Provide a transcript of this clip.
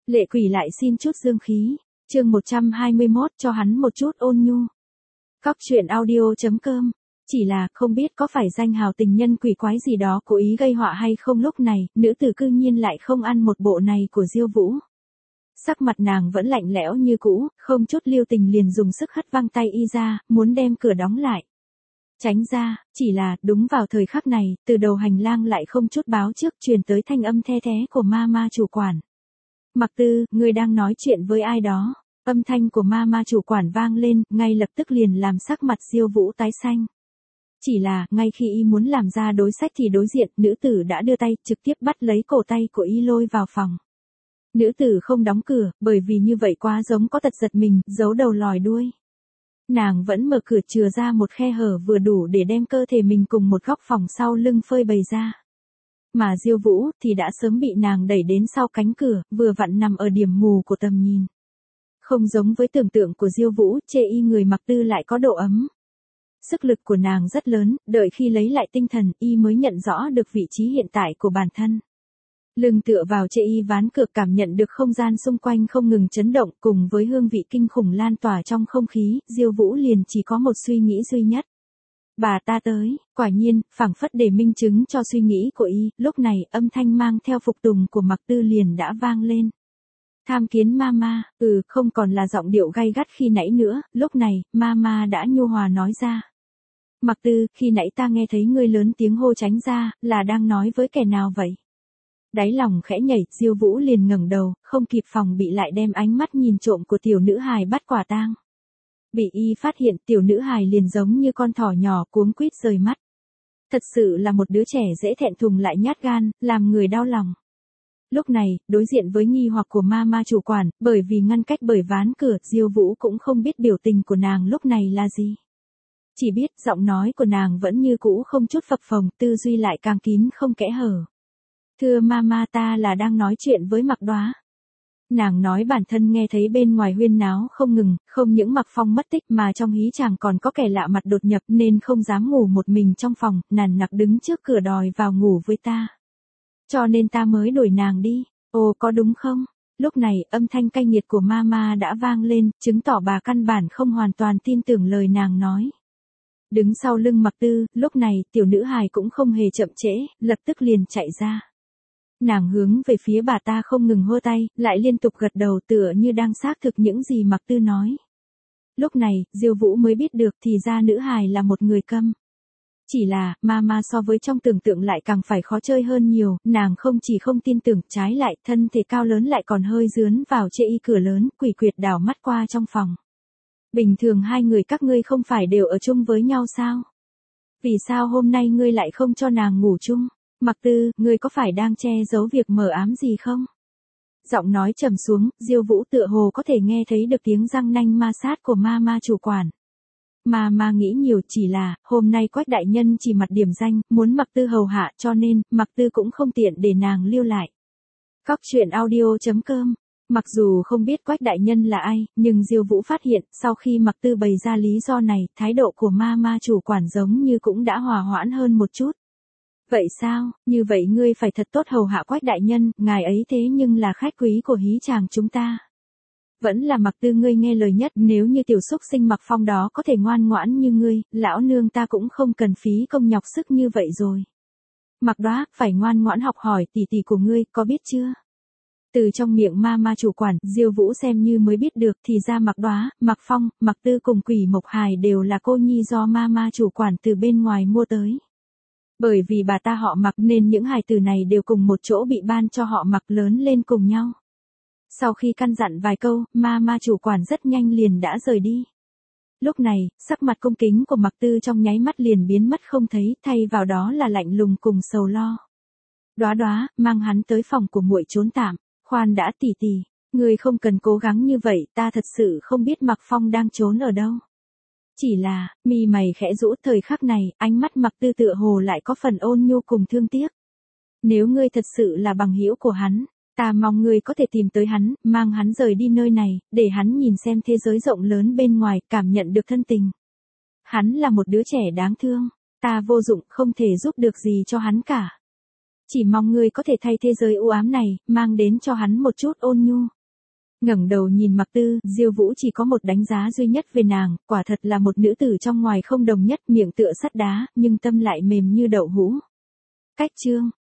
Lệ quỷ lại xin chút dương khí. Chương 121 cho hắn một chút ôn nhu. Cóc truyện audio.com. Chỉ là không biết có phải danh hào tình nhân quỷ quái gì đó cố ý gây họa hay không, lúc này, nữ tử cư nhiên lại không ăn một bộ này của Diêu Vũ. Sắc mặt nàng vẫn lạnh lẽo như cũ, không chút lưu tình liền dùng sức hất văng tay y ra, muốn đem cửa đóng lại. Tránh ra, chỉ là, đúng vào thời khắc này, từ đầu hành lang lại không chút báo trước truyền tới thanh âm the thé của ma chủ quản. Mặc Tư, ngươi đang nói chuyện với ai đó? Âm thanh của ma chủ quản vang lên, ngay lập tức liền làm sắc mặt Diêu Vũ tái xanh. Chỉ là, ngay khi y muốn làm ra đối sách thì đối diện, nữ tử đã đưa tay, trực tiếp bắt lấy cổ tay của y lôi vào phòng. Nữ tử không đóng cửa, bởi vì như vậy quá giống có tật giật mình, giấu đầu lòi đuôi. Nàng vẫn mở cửa chừa ra một khe hở vừa đủ để đem cơ thể mình cùng một góc phòng sau lưng phơi bày ra. Mà Diêu Vũ thì đã sớm bị nàng đẩy đến sau cánh cửa, vừa vặn nằm ở điểm mù của tầm nhìn. Không giống với tưởng tượng của Diêu Vũ, chê y người Mặc Tư lại có độ ấm. Sức lực của nàng rất lớn, đợi khi lấy lại tinh thần, y mới nhận rõ được vị trí hiện tại của bản thân. Lưng tựa vào chê y ván cửa, cảm nhận được không gian xung quanh không ngừng chấn động, cùng với hương vị kinh khủng lan tỏa trong không khí, Diêu Vũ liền chỉ có một suy nghĩ duy nhất. Bà ta tới, quả nhiên, phảng phất để minh chứng cho suy nghĩ của y, lúc này, âm thanh mang theo phục tùng của Mặc Tư liền đã vang lên. Tham kiến mama, không còn là giọng điệu gay gắt khi nãy nữa, lúc này, mama đã nhu hòa nói ra. Mặc Tư, khi nãy ta nghe thấy ngươi lớn tiếng hô tránh ra, là đang nói với kẻ nào vậy? Đáy lòng khẽ nhảy, Diêu Vũ liền ngẩng đầu, không kịp phòng bị lại đem ánh mắt nhìn trộm của tiểu nữ hài bắt quả tang. Bị y phát hiện, tiểu nữ hài liền giống như con thỏ nhỏ cuống quýt rời mắt. Thật sự là một đứa trẻ dễ thẹn thùng lại nhát gan, làm người đau lòng. Lúc này, đối diện với nghi hoặc của ma chủ quản, bởi vì ngăn cách bởi ván cửa, Diêu Vũ cũng không biết biểu tình của nàng lúc này là gì. Chỉ biết giọng nói của nàng vẫn như cũ không chút phập phồng, tư duy lại càng kín không kẽ hở. Thưa mama, ta là đang nói chuyện với Mặc Đóa. Nàng nói bản thân nghe thấy bên ngoài huyên náo không ngừng, không những Mặc Phong mất tích mà trong hí chàng còn có kẻ lạ mặt đột nhập nên không dám ngủ một mình trong phòng, nằn nặc đứng trước cửa đòi vào ngủ với ta. Cho nên ta mới đuổi nàng đi. Ồ, có đúng không? Lúc này, âm thanh cay nghiệt của mama đã vang lên, chứng tỏ bà căn bản không hoàn toàn tin tưởng lời nàng nói. Đứng sau lưng Mặc Tư, lúc này, tiểu nữ hài cũng không hề chậm trễ, lập tức liền chạy ra. Nàng hướng về phía bà ta không ngừng hô tay, lại liên tục gật đầu tựa như đang xác thực những gì Mặc Tư nói. Lúc này, Diêu Vũ mới biết được thì ra nữ hài là một người câm. Chỉ là, mama so với trong tưởng tượng lại càng phải khó chơi hơn nhiều, nàng không chỉ không tin tưởng, trái lại, thân thể cao lớn lại còn hơi dướn vào chê y cửa lớn, quỷ quyệt đảo mắt qua trong phòng. Bình thường hai người các ngươi không phải đều ở chung với nhau sao? Vì sao hôm nay ngươi lại không cho nàng ngủ chung? Mặc Tư, ngươi có phải đang che giấu việc mờ ám gì không? Giọng nói trầm xuống, Diêu Vũ tựa hồ có thể nghe thấy được tiếng răng nanh ma sát của ma chủ quản. Mà nghĩ nhiều, chỉ là, hôm nay Quách đại nhân chỉ mặt điểm danh, muốn Mặc Tư hầu hạ, cho nên, Mặc Tư cũng không tiện để nàng lưu lại. Cóc truyện audio.com. Mặc dù không biết Quách đại nhân là ai, nhưng Diêu Vũ phát hiện, sau khi Mặc Tư bày ra lý do này, thái độ của ma chủ quản giống như cũng đã hòa hoãn hơn một chút. Vậy sao, như vậy ngươi phải thật tốt hầu hạ Quách đại nhân, ngài ấy thế nhưng là khách quý của hí chàng chúng ta. Vẫn là Mặc Tư ngươi nghe lời nhất, nếu như tiểu xúc sinh Mặc Phong đó có thể ngoan ngoãn như ngươi, lão nương ta cũng không cần phí công nhọc sức như vậy rồi. Mặc Đóa, phải ngoan ngoãn học hỏi tỷ tỷ của ngươi, có biết chưa? Từ trong miệng ma chủ quản, Diêu Vũ xem như mới biết được thì ra Mặc Đóa, Mặc Phong, Mặc Tư cùng Quỷ Mộc Hài đều là cô nhi do ma chủ quản từ bên ngoài mua tới. Bởi vì bà ta họ Mặc nên những hài tử này đều cùng một chỗ bị ban cho họ Mặc lớn lên cùng nhau. Sau khi căn dặn vài câu, ma chủ quản rất nhanh liền đã rời đi. Lúc này, sắc mặt cung kính của Mặc Tư trong nháy mắt liền biến mất không thấy, thay vào đó là lạnh lùng cùng sầu lo. Đóa, mang hắn tới phòng của muội trốn tạm. Khoan đã tỷ tỷ, ngươi không cần cố gắng như vậy, ta thật sự không biết Mặc Phong đang trốn ở đâu. Chỉ là, mi mày khẽ rũ, thời khắc này, ánh mắt Mặc Tư tựa hồ lại có phần ôn nhu cùng thương tiếc. Nếu ngươi thật sự là bằng hữu của hắn, ta mong ngươi có thể tìm tới hắn, mang hắn rời đi nơi này, để hắn nhìn xem thế giới rộng lớn bên ngoài, cảm nhận được thân tình. Hắn là một đứa trẻ đáng thương, ta vô dụng, không thể giúp được gì cho hắn cả. Chỉ mong ngươi có thể thay thế giới u ám này, mang đến cho hắn một chút ôn nhu. Ngẩng đầu nhìn Mạc Tư, Diêu Vũ chỉ có một đánh giá duy nhất về nàng, quả thật là một nữ tử trong ngoài không đồng nhất, miệng tựa sắt đá, nhưng tâm lại mềm như đậu hũ. Cách chương